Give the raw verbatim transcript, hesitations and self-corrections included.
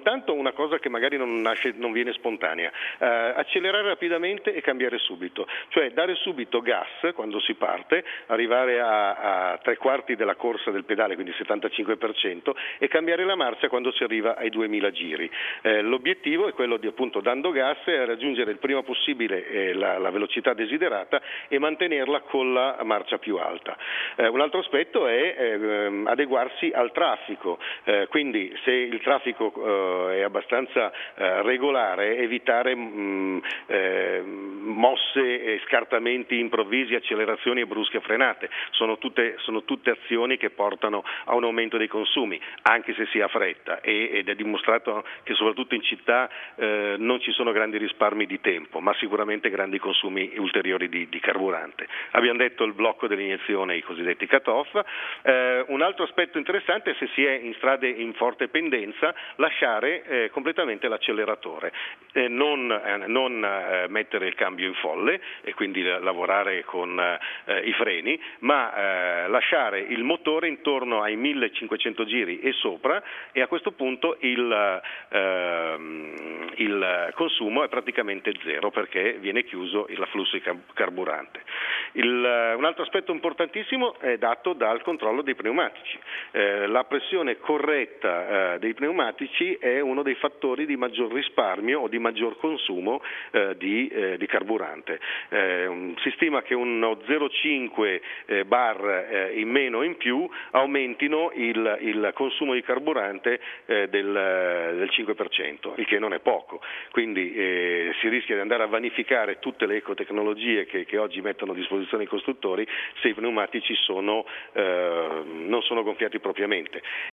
intanto una cosa che magari non nasce, non viene spontanea, eh, accelerare rapidamente e cambiare subito, cioè dare subito gas quando si parte, arrivare a, a tre quarti della corsa del pedale, quindi settantacinque per cento, e cambiare la marcia quando si arriva ai duemila giri. Eh, l'obiettivo è quello di, appunto, dando gas, raggiungere il prima possibile eh, la, la velocità desiderata e mantenerla con la marcia più alta. Eh, un altro aspetto è eh, adeguarsi al traffico, eh, quindi se il traffico eh, è abbastanza eh, regolare, evitare mh, eh, mosse e scartamenti improvvisi, accelerazioni e brusche frenate, sono tutte, sono tutte azioni che portano a un aumento dei consumi, anche se si ha fretta, e, ed è dimostrato che soprattutto in città eh, non ci sono grandi risparmi di tempo, ma sicuramente grandi consumi ulteriori di, di carburante. Abbiamo detto il blocco dell'iniezione, i cosiddetti cut-off. Eh, un altro aspetto interessante è, se si è in strade in forte pendenza, lasciare eh, completamente l'acceleratore, eh, non, eh, non eh, mettere il cambio in folle e quindi lavorare con eh, i freni, ma eh, lasciare il motore intorno ai millecinquecento giri e sopra, e a questo punto il, eh, il consumo è praticamente zero, perché viene chiuso il flusso di carburante. Il, un altro aspetto importantissimo è dato dal controllo dei pneumatici. Eh, la pressione corretta eh, dei pneumatici è uno dei fattori di maggior risparmio o di maggior consumo eh, di, eh, di carburante. Eh, si stima che uno zero virgola cinque eh, bar eh, in meno o in più aumentino il, il consumo di carburante eh, del, del cinque per cento, il che non è poco. Quindi eh, si rischia di andare a vanificare tutte le ecotecnologie che, che oggi mettono a disposizione i costruttori se i pneumatici sono, eh, non sono gonfiati propriamente.